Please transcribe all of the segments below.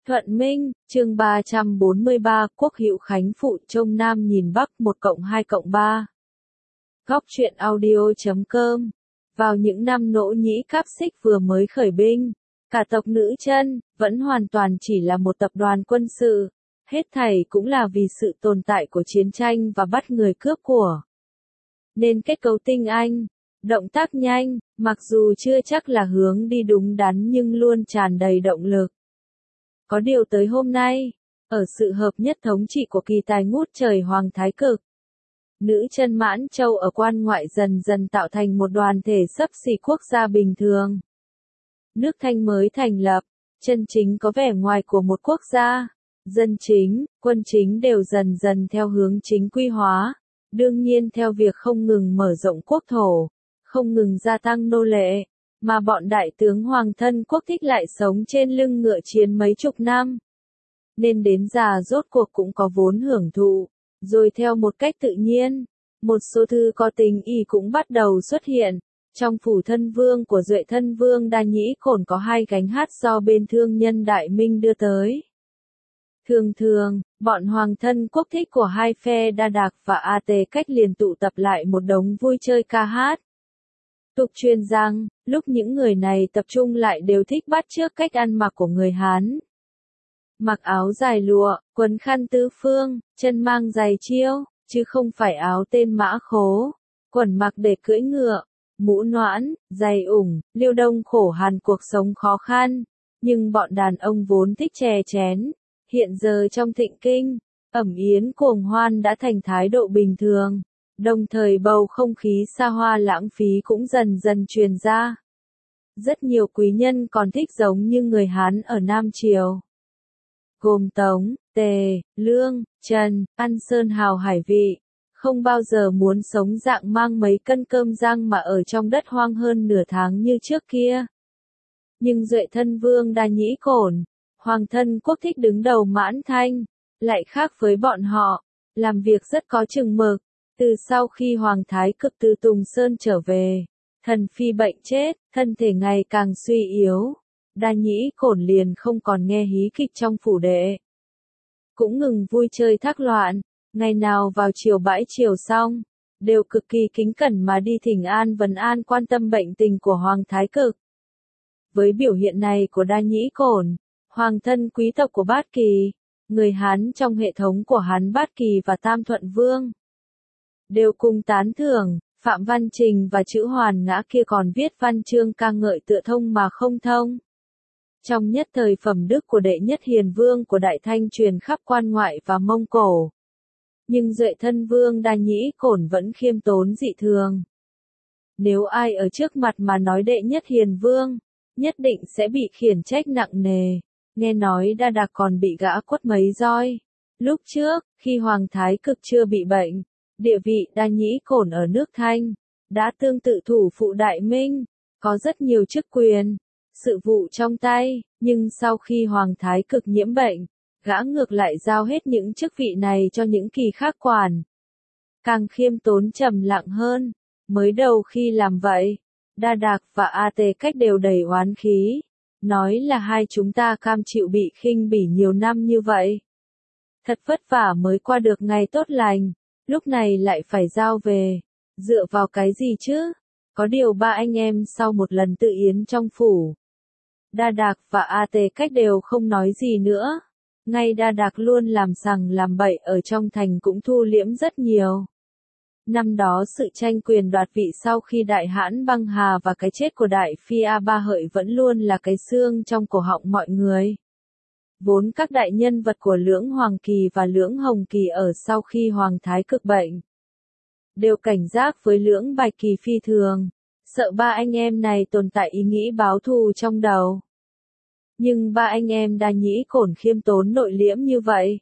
Thuận Minh, chương 343, Quốc Hữu Khánh phụ trông Nam nhìn Bắc 1+2+3. Góc truyện audio.com. Vào những năm Nỗ Nhĩ Cáp Xích vừa mới khởi binh, cả tộc Nữ Chân vẫn hoàn toàn chỉ là một tập đoàn quân sự, hết thảy cũng là vì sự tồn tại của chiến tranh và bắt người cướp của. Nên kết cấu tinh anh, động tác nhanh, mặc dù chưa chắc là hướng đi đúng đắn nhưng luôn tràn đầy động lực. Có điều tới hôm nay, ở sự hợp nhất thống trị của kỳ tài ngút trời Hoàng Thái Cực, Nữ Chân Mãn Châu ở quan ngoại dần dần tạo thành một đoàn thể xấp xỉ quốc gia bình thường. Nước Thanh mới thành lập, chân chính có vẻ ngoài của một quốc gia, dân chính, quân chính đều dần dần theo hướng chính quy hóa, đương nhiên theo việc không ngừng mở rộng quốc thổ, không ngừng gia tăng nô lệ, mà bọn đại tướng Hoàng thân quốc thích lại sống trên lưng ngựa chiến mấy chục năm. Nên đến già rốt cuộc cũng có vốn hưởng thụ, rồi theo một cách tự nhiên, một số thư có tình ý cũng bắt đầu xuất hiện. Trong phủ thân vương của Duệ thân vương Đa Nhĩ Cổn có 2 gánh hát do bên thương nhân Đại Minh đưa tới. Thường thường, bọn hoàng thân quốc thích của hai phe Đa Đạc và A Tề Cách liền tụ tập lại một đống vui chơi ca hát. Tục truyền rằng, lúc những người này tập trung lại đều thích bắt chước cách ăn mặc của người Hán. Mặc áo dài lụa, quấn khăn tứ phương, chân mang giày chiêu, chứ không phải áo tên mã khố, quần mặc để cưỡi ngựa, mũ noãn, giày ủng, liêu đông khổ hàn cuộc sống khó khăn. Nhưng bọn đàn ông vốn thích chè chén, hiện giờ trong thịnh kinh, ẩm yến cuồng hoan đã thành thái độ bình thường. Đồng thời bầu không khí xa hoa lãng phí cũng dần dần truyền ra. Rất nhiều quý nhân còn thích giống như người Hán ở Nam Triều, gồm Tống, Tề, Lương, Trần, ăn sơn hào hải vị, không bao giờ muốn sống dạng mang mấy cân cơm rang mà ở trong đất hoang hơn nửa tháng như trước kia. Nhưng Duệ thân vương Đa Nhĩ Cổn, hoàng thân quốc thích đứng đầu Mãn Thanh, lại khác với bọn họ, làm việc rất có chừng mực. Từ sau khi Hoàng Thái Cực từ Tùng Sơn trở về, thần phi bệnh chết, thân thể ngày càng suy yếu, Đa Nhĩ Cổn liền không còn nghe hí kịch trong phủ đệ. Cũng ngừng vui chơi thác loạn, ngày nào vào chiều bãi chiều xong, đều cực kỳ kính cẩn mà đi thỉnh an vấn an quan tâm bệnh tình của Hoàng Thái Cực. Với biểu hiện này của Đa Nhĩ Cổn, hoàng thân quý tộc của Bát Kỳ, người Hán trong hệ thống của Hán Bát Kỳ và Tam Thuận Vương, đều cùng tán thưởng. Phạm Văn Trình và chữ Hoàn Ngã kia còn viết văn chương ca ngợi tựa thông mà không thông. Trong nhất thời phẩm đức của đệ nhất hiền vương của Đại Thanh truyền khắp quan ngoại và Mông Cổ. Nhưng Duệ thân vương Đa Nhĩ Cổn vẫn khiêm tốn dị thường. Nếu ai ở trước mặt mà nói đệ nhất hiền vương, nhất định sẽ bị khiển trách nặng nề. Nghe nói Đa Đạc còn bị gã quất mấy roi. Lúc trước, khi Hoàng Thái Cực chưa bị bệnh, địa vị Đa Nhĩ Cổn ở nước Thanh đã tương tự thủ phụ Đại Minh, có rất nhiều chức quyền, sự vụ trong tay, nhưng sau khi Hoàng Thái Cực nhiễm bệnh, gã ngược lại giao hết những chức vị này cho những kỳ khác quản. Càng khiêm tốn trầm lặng hơn, mới đầu khi làm vậy, Đa Đạc và A Tề Cách đều đầy oán khí, nói là hai chúng ta cam chịu bị khinh bỉ nhiều năm như vậy. Thật vất vả mới qua được ngày tốt lành. Lúc này lại phải giao về, dựa vào cái gì chứ? Có điều ba anh em sau một lần tự yến trong phủ, Đa Đạc và A Tề Cách đều không nói gì nữa. Ngay Đa Đạc luôn làm sằng làm bậy ở trong thành cũng thu liễm rất nhiều. Năm đó sự tranh quyền đoạt vị sau khi Đại Hãn băng hà và cái chết của Đại Phi A Ba Hợi vẫn luôn là cái xương trong cổ họng mọi người. Vốn các đại nhân vật của Lưỡng Hoàng Kỳ và Lưỡng Hồng Kỳ ở sau khi Hoàng Thái Cực bệnh, đều cảnh giác với Lưỡng Bạch Kỳ phi thường, sợ ba anh em này tồn tại ý nghĩ báo thù trong đầu. Nhưng ba anh em Đa Nhĩ Cổn khiêm tốn nội liễm như vậy,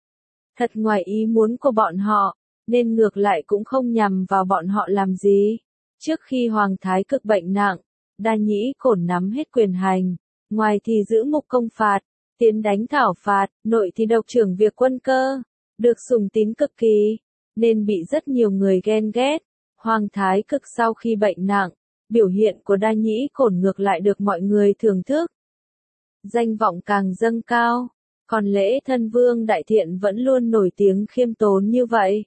thật ngoài ý muốn của bọn họ, nên ngược lại cũng không nhằm vào bọn họ làm gì. Trước khi Hoàng Thái Cực bệnh nặng, Đa Nhĩ Cổn nắm hết quyền hành, ngoài thì giữ mục công phạt, tiến đánh thảo phạt, nội thì độc trưởng việc quân cơ, được sùng tín cực kỳ, nên bị rất nhiều người ghen ghét. Hoàng Thái Cực sau khi bệnh nặng, biểu hiện của Đa Nhĩ Cổn ngược lại được mọi người thưởng thức. danh vọng càng dâng cao. Còn Lễ Thân Vương Đại Thiện vẫn luôn nổi tiếng khiêm tốn như vậy.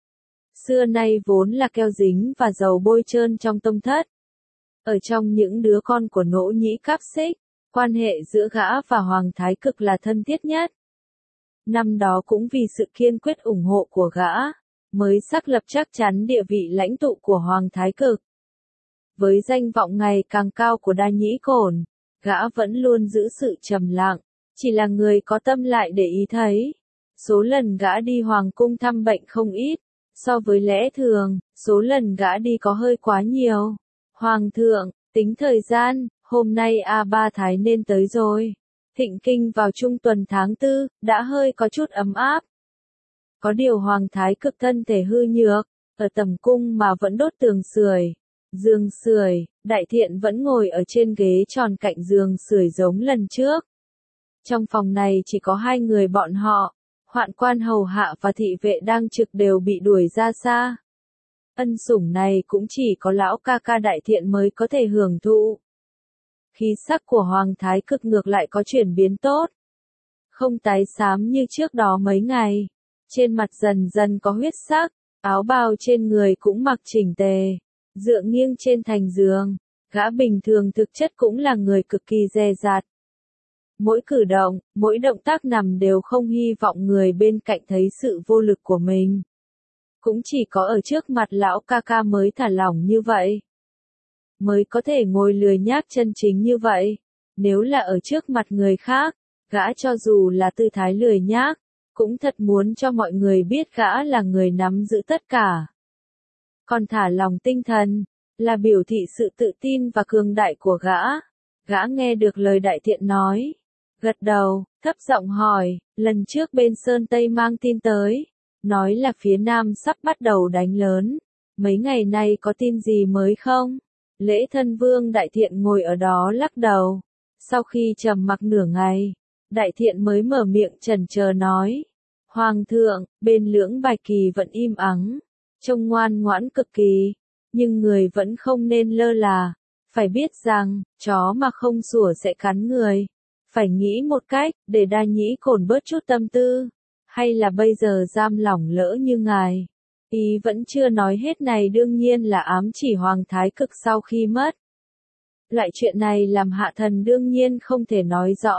Xưa nay vốn là keo dính và dầu bôi trơn trong tông thất. Ở trong những đứa con của Nỗ Nhĩ Cáp Xích, quan hệ giữa gã và Hoàng Thái Cực là thân thiết nhất. Năm đó cũng vì sự kiên quyết ủng hộ của gã, mới xác lập chắc chắn địa vị lãnh tụ của Hoàng Thái Cực. Với danh vọng ngày càng cao của Đa Nhĩ Cổn, gã vẫn luôn giữ sự trầm lặng, chỉ là người có tâm lại để ý thấy. Số lần gã đi hoàng cung thăm bệnh không ít, so với lẽ thường, số lần gã đi có hơi quá nhiều. Hoàng thượng, tính thời gian, hôm nay A3 Thái nên tới rồi. Thịnh kinh vào trung tuần tháng 4, đã hơi có chút ấm áp. Có điều Hoàng Thái Cực thân thể hư nhược, ở tầm cung mà vẫn đốt tường sưởi, giường sưởi, Đại Thiện vẫn ngồi ở trên ghế tròn cạnh giường sưởi giống lần trước. Trong phòng này chỉ có hai người bọn họ, hoạn quan hầu hạ và thị vệ đang trực đều bị đuổi ra xa. Ân sủng này cũng chỉ có lão ca ca Đại Thiện mới có thể hưởng thụ. Khí sắc của Hoàng Thái Cực ngược lại có chuyển biến tốt. Không tái xám như trước đó mấy ngày. Trên mặt dần dần có huyết sắc, áo bào trên người cũng mặc chỉnh tề, dựa nghiêng trên thành giường. Gã bình thường thực chất cũng là người cực kỳ dè dặt. Mỗi cử động, mỗi động tác nằm đều không hy vọng người bên cạnh thấy sự vô lực của mình. Cũng chỉ có ở trước mặt lão ca ca mới thả lỏng như vậy. Mới có thể ngồi lười nhác chân chính như vậy. Nếu là ở trước mặt người khác, gã cho dù là tư thái lười nhác, cũng thật muốn cho mọi người biết gã là người nắm giữ tất cả. Còn thả lòng tinh thần, là biểu thị sự tự tin và cường đại của gã. Gã nghe được lời Đại Thiện nói, gật đầu, thấp giọng hỏi, lần trước bên Sơn Tây mang tin tới, nói là phía Nam sắp bắt đầu đánh lớn, mấy ngày nay có tin gì mới không? Lễ Thân Vương Đại Thiện ngồi ở đó lắc đầu, sau khi trầm mặc nửa ngày, Đại Thiện mới mở miệng chần chờ nói, Hoàng thượng, bên Lưỡng Bạch Kỳ vẫn im ắng, trông ngoan ngoãn cực kỳ, nhưng người vẫn không nên lơ là, phải biết rằng, chó mà không sủa sẽ cắn người. Phải nghĩ một cách, để Đa Nhĩ Cổn bớt chút tâm tư, hay là bây giờ giam lỏng lỡ như ngài. Ý vẫn chưa nói hết này đương nhiên là ám chỉ Hoàng Thái Cực sau khi mất. Loại chuyện này làm hạ thần đương nhiên không thể nói rõ.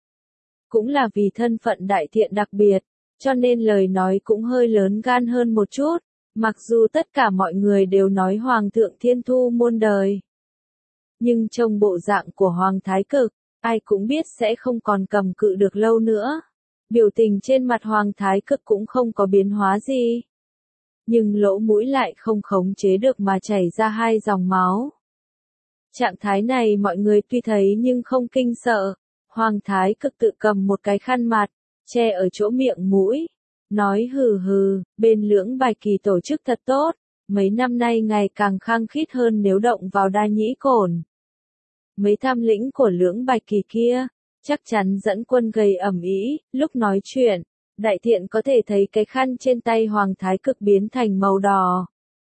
Cũng là vì thân phận Đại Thiện đặc biệt, cho nên lời nói cũng hơi lớn gan hơn một chút, mặc dù tất cả mọi người đều nói Hoàng thượng thiên thu muôn đời. Nhưng trông bộ dạng của Hoàng Thái Cực, ai cũng biết sẽ không còn cầm cự được lâu nữa. Biểu tình trên mặt Hoàng Thái Cực cũng không có biến hóa gì. Nhưng lỗ mũi lại không khống chế được mà chảy ra hai dòng máu. Trạng thái này mọi người tuy thấy nhưng không kinh sợ. Hoàng Thái Cực tự cầm một cái khăn mặt, che ở chỗ miệng mũi. Nói hừ hừ, bên Lưỡng Bạch Kỳ tổ chức thật tốt. Mấy năm nay ngày càng khăng khít hơn nếu động vào Đa Nhĩ Cổn. Mấy tham lĩnh của Lưỡng Bạch Kỳ kia, chắc chắn dẫn quân gây ầm ĩ. Lúc nói chuyện, Đại Thiện có thể thấy cái khăn trên tay Hoàng Thái Cực biến thành màu đỏ.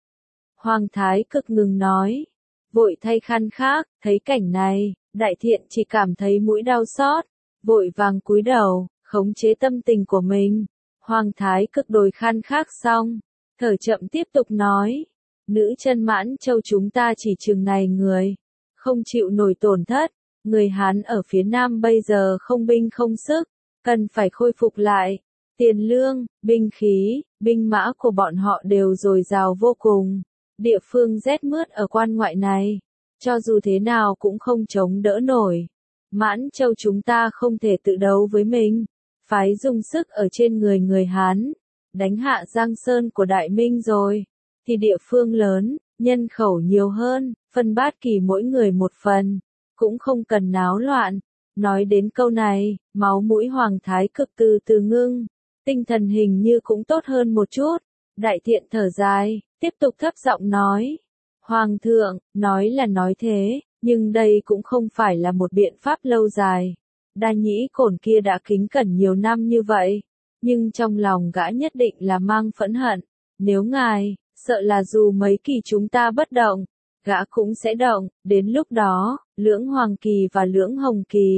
Hoàng Thái Cực ngừng nói, vội thay khăn khác, thấy cảnh này, Đại Thiện chỉ cảm thấy mũi đau xót, vội vàng cúi đầu, khống chế tâm tình của mình. Hoàng Thái Cực đổi khăn khác xong, thở chậm tiếp tục nói, nữ chân Mãn Châu chúng ta chỉ chừng này người, không chịu nổi tổn thất, người Hán ở phía Nam bây giờ không binh không sức, cần phải khôi phục lại, tiền lương, binh khí, binh mã của bọn họ đều dồi dào vô cùng, địa phương rét mướt ở quan ngoại này, cho dù thế nào cũng không chống đỡ nổi, Mãn Châu chúng ta không thể tự đấu với mình, phái dùng sức ở trên người Hán, đánh hạ Giang Sơn của Đại Minh rồi, thì địa phương lớn, nhân khẩu nhiều hơn, phân bát kỳ mỗi người một phần, cũng không cần náo loạn. Nói đến câu này, máu mũi Hoàng Thái Cực từ từ ngưng, tinh thần hình như cũng tốt hơn một chút. Đại Thiện thở dài, tiếp tục thấp giọng nói, Hoàng thượng, nói là nói thế, nhưng đây cũng không phải là một biện pháp lâu dài. Đa Nhĩ Cổn kia đã kính cẩn nhiều năm như vậy, nhưng trong lòng gã nhất định là mang phẫn hận. Nếu ngài, sợ là dù mấy kỳ chúng ta bất động, gã cũng sẽ động, đến lúc đó, Lưỡng Hoàng Kỳ và Lưỡng Hồng Kỳ,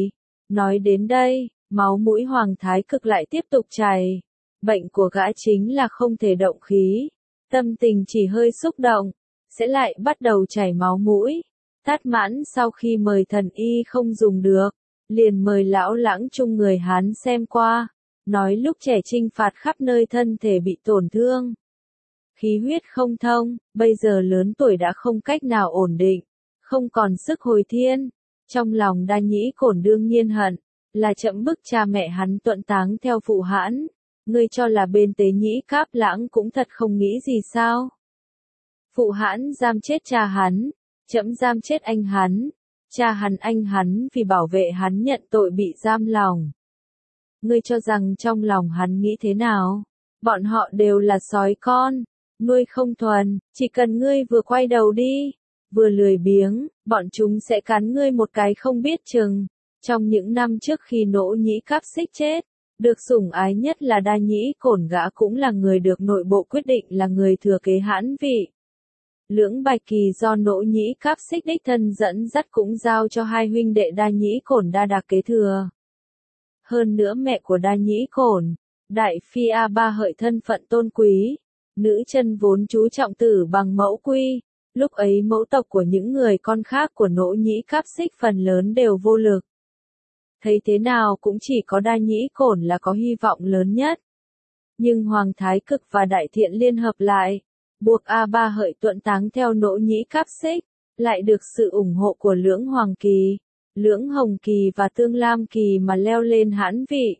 Nói đến đây, máu mũi Hoàng Thái Cực lại tiếp tục chảy. Bệnh của gã chính là không thể động khí. Tâm tình chỉ hơi xúc động, sẽ lại bắt đầu chảy máu mũi. Tát Mãn sau khi mời thần y không dùng được, liền mời lão Lãng Trung người Hán xem qua, nói lúc trẻ chinh phạt khắp nơi thân thể bị tổn thương. Khí huyết không thông, bây giờ lớn tuổi đã không cách nào ổn định, không còn sức hồi thiên. Trong lòng Đa Nhĩ Cổn đương nhiên hận, là chậm bức cha mẹ hắn tuẫn táng theo phụ hãn. Ngươi cho là bên Tế Nhĩ Cáp Lãng cũng thật không nghĩ gì sao? Phụ hãn giam chết cha hắn, trẫm giam chết anh hắn, cha hắn anh hắn vì bảo vệ hắn nhận tội bị giam lòng. Ngươi cho rằng trong lòng hắn nghĩ thế nào? Bọn họ đều là sói con, nuôi không thuần, chỉ cần ngươi vừa quay đầu đi, vừa lười biếng, bọn chúng sẽ cắn ngươi một cái không biết chừng. Trong những năm trước khi Nỗ Nhĩ Cáp Xích chết, được sủng ái nhất là Đa Nhĩ Cổn, gã cũng là người được nội bộ quyết định là người thừa kế hãn vị. Lưỡng Bạch Kỳ do Nỗ Nhĩ Cáp Xích đích thân dẫn dắt cũng giao cho hai huynh đệ Đa Nhĩ Cổn Đa Đạc kế thừa. Hơn nữa mẹ của Đa Nhĩ Cổn, Đại Phi A Ba Hợi thân phận tôn quý, nữ chân vốn chú trọng tử bằng mẫu quy, lúc ấy mẫu tộc của những người con khác của Nỗ Nhĩ Cáp Xích phần lớn đều vô lực. Thấy thế nào cũng chỉ có Đa Nhĩ Cổn là có hy vọng lớn nhất. Nhưng Hoàng Thái Cực và Đại Thiện liên hợp lại, buộc A Ba Hợi tuẫn táng theo Nỗ Nhĩ Cáp Xích, lại được sự ủng hộ của Lưỡng Hoàng Kỳ, Lưỡng Hồng Kỳ và Tương Lam Kỳ mà leo lên hãn vị.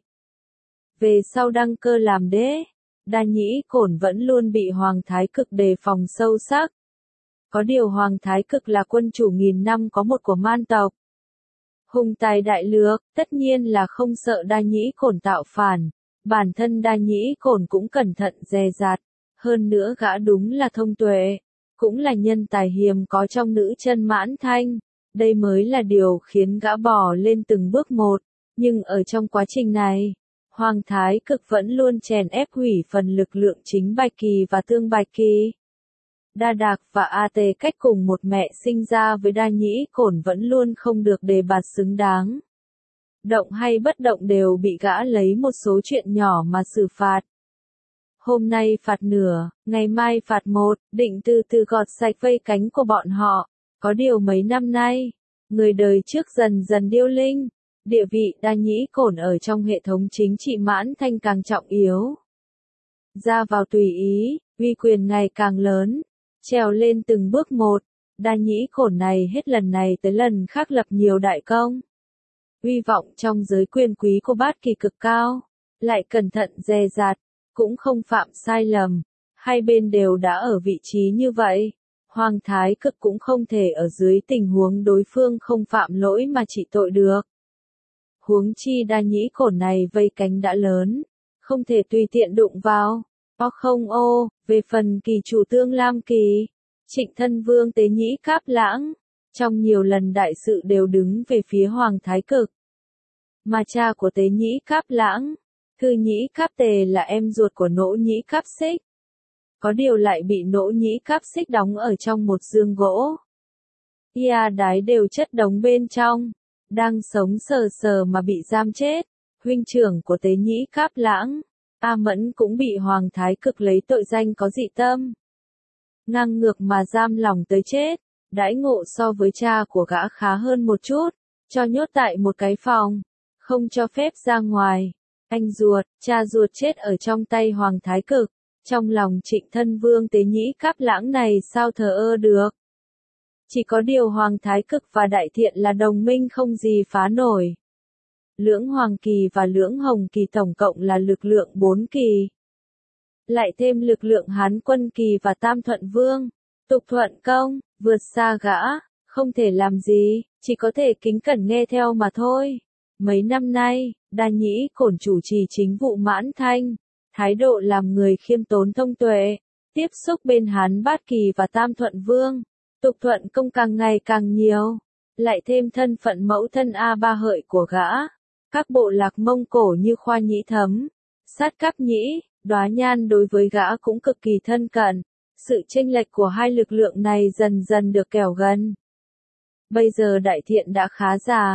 Về sau đăng cơ làm đế, Đa Nhĩ Cổn vẫn luôn bị Hoàng Thái Cực đề phòng sâu sắc. Có điều Hoàng Thái Cực là quân chủ nghìn năm có một của man tộc. Hùng tài đại lược, tất nhiên là không sợ Đa Nhĩ Cổn tạo phản, bản thân Đa Nhĩ Cổn cũng cẩn thận dè dặt, hơn nữa gã đúng là thông tuệ, cũng là nhân tài hiếm có trong nữ chân Mãn Thanh, đây mới là điều khiến gã bò lên từng bước một, nhưng ở trong quá trình này, Hoàng Thái Cực vẫn luôn chèn ép hủy phần lực lượng chính Bạch Kỳ và Tương Bạch Kỳ. Đa Đạc và A Tề cách cùng một mẹ sinh ra với Đa Nhĩ Cổn vẫn luôn không được đề bạt xứng đáng. Động hay bất động đều bị gã lấy một số chuyện nhỏ mà xử phạt. Hôm nay phạt nửa, ngày mai phạt một, định từ từ gọt sạch vây cánh của bọn họ. Có điều mấy năm nay, người đời trước dần dần điêu linh, địa vị Đa Nhĩ Cổn ở trong hệ thống chính trị Mãn Thanh càng trọng yếu. Ra vào tùy ý, uy quyền ngày càng lớn. Trèo lên từng bước một, Đa Nhĩ Cổn này hết lần này tới lần khác lập nhiều đại công. Uy vọng trong giới quyền quý của Bát Kỳ cực cao, lại cẩn thận dè dặt, cũng không phạm sai lầm, hai bên đều đã ở vị trí như vậy. Hoàng Thái Cực cũng không thể ở dưới tình huống đối phương không phạm lỗi mà trị tội được. Huống chi Đa Nhĩ Cổn này vây cánh đã lớn, không thể tùy tiện đụng vào. Về phần kỳ chủ Tương Lam Kỳ, Trịnh Thân Vương Tế Nhĩ Cáp Lãng, trong nhiều lần đại sự đều đứng về phía Hoàng Thái Cực. Mà cha của Tế Nhĩ Cáp Lãng, Thư Nhĩ Cáp Tề là em ruột của Nỗ Nhĩ Cáp Xích. Có điều lại bị Nỗ Nhĩ Cáp Xích đóng ở trong một giường gỗ. Ia đái đều chất đống bên trong, đang sống sờ sờ mà bị giam chết. Huynh trưởng của Tế Nhĩ Cáp Lãng, A Mẫn cũng bị Hoàng Thái Cực lấy tội danh có dị tâm. Ngang ngược mà giam lòng tới chết, đãi ngộ so với cha của gã khá hơn một chút, cho nhốt tại một cái phòng, không cho phép ra ngoài. Anh ruột, cha ruột chết ở trong tay Hoàng Thái Cực, trong lòng Trịnh Thân Vương Tế Nhĩ Cáp Lãng này sao thờ ơ được. Chỉ có điều Hoàng Thái Cực và Đại Thiện là đồng minh không gì phá nổi. Lưỡng Hoàng Kỳ và Lưỡng Hồng Kỳ tổng cộng là lực lượng 4 kỳ. Lại thêm lực lượng Hán Quân Kỳ và Tam Thuận Vương, Tục Thuận Công, vượt xa gã, không thể làm gì, chỉ có thể kính cẩn nghe theo mà thôi. Mấy năm nay, Đa Nhĩ Cổn chủ trì chính vụ Mãn Thanh, thái độ làm người khiêm tốn thông tuệ, tiếp xúc bên Hán Bát Kỳ và Tam Thuận Vương, Tục Thuận Công càng ngày càng nhiều, lại thêm thân phận mẫu thân A Ba Hợi của gã. Các bộ lạc Mông Cổ như Khoa Nhĩ Thấm, Sát Cáp Nhĩ, Đoá Nhan đối với gã cũng cực kỳ thân cận, sự chênh lệch của hai lực lượng này dần dần được kẻo gần. Bây giờ Đại Thiện đã khá già,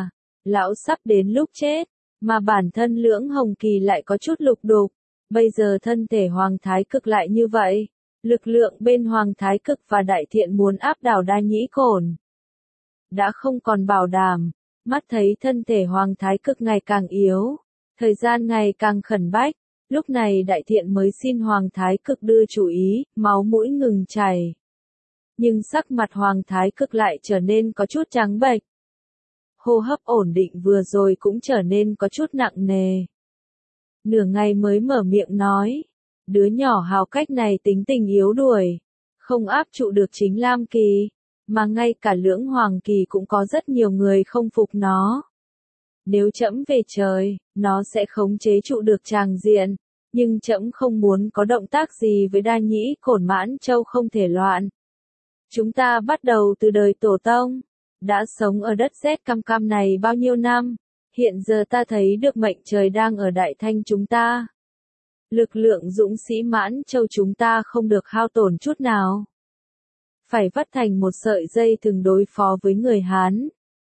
Lão sắp đến lúc chết, mà bản thân Lưỡng Hồng Kỳ lại có chút lục đục. Bây giờ thân thể Hoàng Thái Cực lại như vậy. Lực lượng bên Hoàng Thái Cực và Đại Thiện muốn áp đảo Đa Nhĩ Cổn đã không còn bảo đảm. Mắt thấy thân thể Hoàng Thái Cực ngày càng yếu, thời gian ngày càng khẩn bách, lúc này Đại Thiện mới xin Hoàng Thái Cực đưa chủ ý, máu mũi ngừng chảy. Nhưng sắc mặt Hoàng Thái Cực lại trở nên có chút trắng bệch. Hô hấp ổn định vừa rồi cũng trở nên có chút nặng nề. Nửa ngày mới mở miệng nói, đứa nhỏ hào cách này tính tình yếu đuổi, không áp trụ được chính Lam Kỳ, mà ngay cả Lưỡng Hoàng Kỳ cũng có rất nhiều người không phục nó. Nếu trẫm về trời, nó sẽ khống chế trụ được tràng diện, nhưng trẫm không muốn có động tác gì với Đa Nhĩ Cổn, Mãn Châu không thể loạn. Chúng ta bắt đầu từ đời tổ tông, đã sống ở đất rét căm căm này bao nhiêu năm, hiện giờ ta thấy được mệnh trời đang ở Đại Thanh chúng ta. Lực lượng dũng sĩ Mãn Châu chúng ta không được hao tổn chút nào. Phải vắt thành một sợi dây thừng đối phó với người Hán.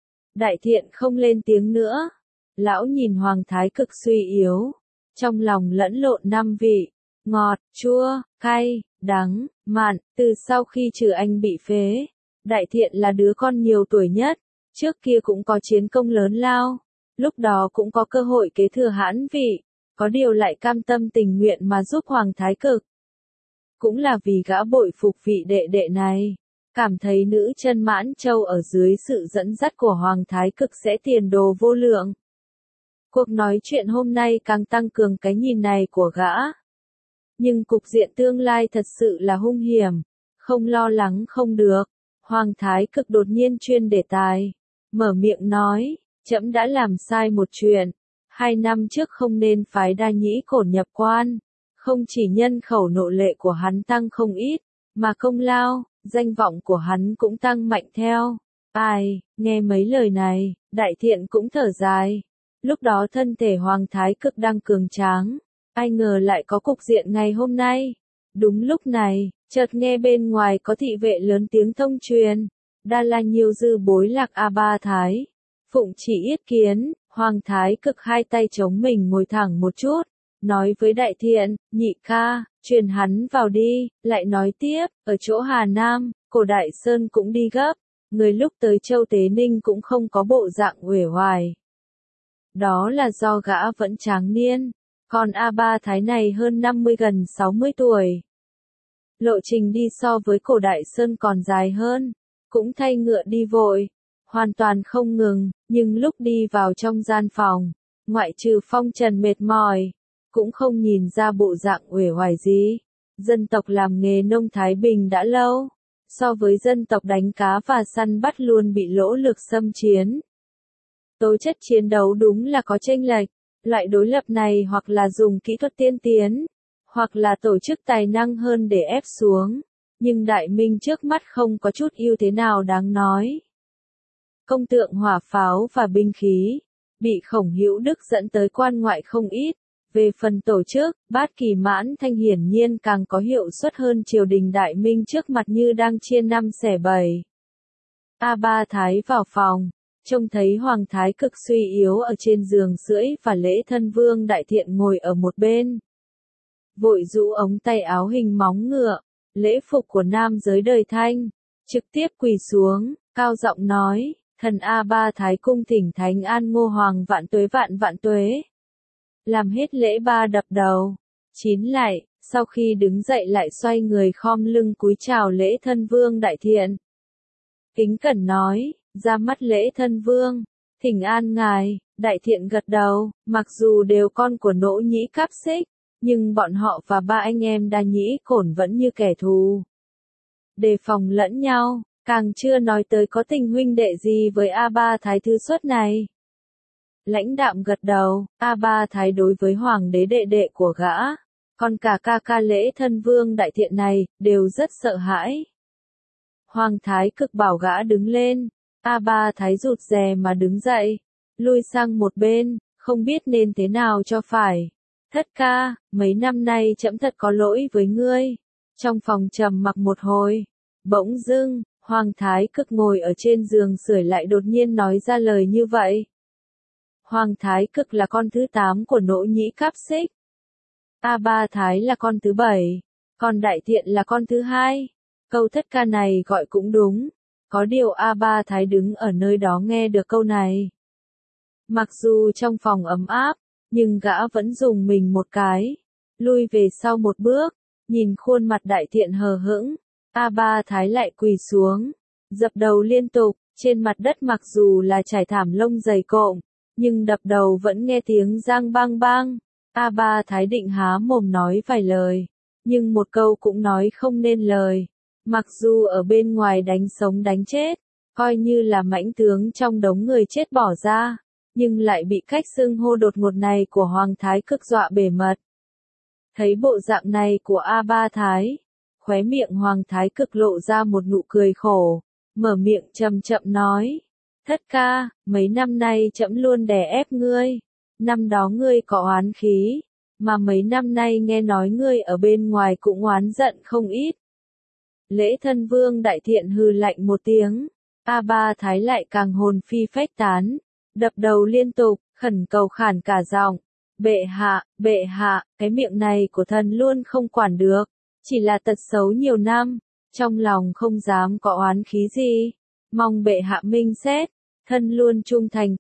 Đại Thiện không lên tiếng nữa. Lão nhìn Hoàng Thái Cực suy yếu, trong lòng lẫn lộn năm vị, ngọt, chua, cay, đắng, mặn. Từ sau khi trừ anh bị phế, Đại Thiện là đứa con nhiều tuổi nhất, trước kia cũng có chiến công lớn lao, lúc đó cũng có cơ hội kế thừa Hán vị, có điều lại cam tâm tình nguyện mà giúp Hoàng Thái Cực. Cũng là vì gã bội phục vị đệ đệ này, cảm thấy nữ chân Mãn Châu ở dưới sự dẫn dắt của Hoàng Thái Cực sẽ tiền đồ vô lượng. Cuộc nói chuyện hôm nay càng tăng cường cái nhìn này của gã. Nhưng cục diện tương lai thật sự là hung hiểm, không lo lắng không được. Hoàng Thái Cực đột nhiên chuyên đề tài, mở miệng nói, trẫm đã làm sai một chuyện. 2 năm trước không nên phái Đa Nhĩ Cổn nhập quan, không chỉ nhân khẩu nộ lệ của hắn tăng không ít, mà công lao, danh vọng của hắn cũng tăng mạnh theo. Ai, nghe mấy lời này, Đại Thiện cũng thở dài. Lúc đó thân thể Hoàng Thái Cực đang cường tráng, ai ngờ lại có cục diện ngày hôm nay. Đúng lúc này, chợt nghe bên ngoài có thị vệ lớn tiếng thông truyền, Đa La Nhiêu dư bối lạc A Ba Thái. Phụng chỉ yết kiến, Hoàng Thái Cực hai tay chống mình ngồi thẳng một chút, nói với Đại Thiện, nhị ca, truyền hắn vào đi, lại nói tiếp, ở chỗ Hà Nam, Cổ Đại Sơn cũng đi gấp, người lúc tới Châu Tế Ninh cũng không có bộ dạng uể oải. Đó là do gã vẫn tráng niên, còn A Ba Thái này hơn 50 gần 60 tuổi. Lộ trình đi so với Cổ Đại Sơn còn dài hơn, cũng thay ngựa đi vội, hoàn toàn không ngừng, nhưng lúc đi vào trong gian phòng, ngoại trừ phong trần mệt mỏi, cũng không nhìn ra bộ dạng uể oải gì. Dân tộc làm nghề nông Thái Bình đã lâu, so với dân tộc đánh cá và săn bắt luôn bị lỗ lực xâm chiếm. Tố chất chiến đấu đúng là có chênh lệch, loại đối lập này hoặc là dùng kỹ thuật tiên tiến, hoặc là tổ chức tài năng hơn để ép xuống, nhưng Đại Minh trước mắt không có chút ưu thế nào đáng nói. Công tượng hỏa pháo và binh khí, bị Khổng Hữu Đức dẫn tới quan ngoại không ít. Về phần tổ chức, Bát Kỳ Mãn Thanh hiển nhiên càng có hiệu suất hơn triều đình Đại Minh trước mặt như đang chia năm xẻ bảy. A Ba Thái vào phòng, trông thấy Hoàng Thái Cực suy yếu ở trên giường sưởi và Lễ Thân Vương Đại Thiện ngồi ở một bên. Vội rũ ống tay áo hình móng ngựa, lễ phục của nam giới đời Thanh, trực tiếp quỳ xuống, cao giọng nói, thần A Ba Thái cung thỉnh Thánh An Ngô Hoàng vạn tuế vạn vạn tuế. Làm hết lễ ba đập đầu, chín lại, sau khi đứng dậy lại xoay người khom lưng cúi chào Lễ Thân Vương Đại Thiện. Kính cẩn nói, ra mắt Lễ Thân Vương, thỉnh an ngài. Đại Thiện gật đầu, mặc dù đều con của Nỗ Nhĩ Cáp Xích, nhưng bọn họ và ba anh em Đa Nhĩ Cổn vẫn như kẻ thù, đề phòng lẫn nhau, càng chưa nói tới có tình huynh đệ gì với A Ba Thái thư xuất này. Lãnh đạm gật đầu, A Ba Thái đối với Hoàng đế đệ đệ của gã, còn cả ca ca Lễ Thân Vương Đại Thiện này, đều rất sợ hãi. Hoàng Thái Cực bảo gã đứng lên, A Ba Thái rụt rè mà đứng dậy, lui sang một bên, không biết nên thế nào cho phải. Thất ca, mấy năm nay trẫm thật có lỗi với ngươi. Trong phòng trầm mặc một hồi, bỗng dưng, Hoàng Thái Cực ngồi ở trên giường sưởi lại đột nhiên nói ra lời như vậy. Hoàng Thái Cực là con thứ 8 của Nỗ Nhĩ Cáp Xích. A Ba Thái là con thứ 7, còn Đại Thiện là con thứ 2. Câu thất ca này gọi cũng đúng, có điều A Ba Thái đứng ở nơi đó nghe được câu này. Mặc dù trong phòng ấm áp, nhưng gã vẫn dùng mình một cái, lui về sau một bước, nhìn khuôn mặt Đại Thiện hờ hững, A Ba Thái lại quỳ xuống, dập đầu liên tục, trên mặt đất mặc dù là trải thảm lông dày cộm, nhưng đập đầu vẫn nghe tiếng giang bang bang. A Ba Thái định há mồm nói vài lời, nhưng một câu cũng nói không nên lời. Mặc dù ở bên ngoài đánh sống đánh chết, coi như là mãnh tướng trong đống người chết bỏ ra, nhưng lại bị cách xưng hô đột ngột này của Hoàng Thái Cực dọa bể mật. Thấy bộ dạng này của A Ba Thái, khóe miệng Hoàng Thái Cực lộ ra một nụ cười khổ, mở miệng chậm chậm nói, thất ca, mấy năm nay trẫm luôn đè ép ngươi, năm đó ngươi có oán khí, mà mấy năm nay nghe nói ngươi ở bên ngoài cũng oán giận không ít. Lễ Thân Vương Đại Thiện hừ lạnh một tiếng, A Ba Thái lại càng hồn phi phách tán, đập đầu liên tục, khẩn cầu khản cả giọng, bệ hạ, cái miệng này của thần luôn không quản được, chỉ là tật xấu nhiều năm, trong lòng không dám có oán khí gì, mong bệ hạ minh xét, thân luôn trung thành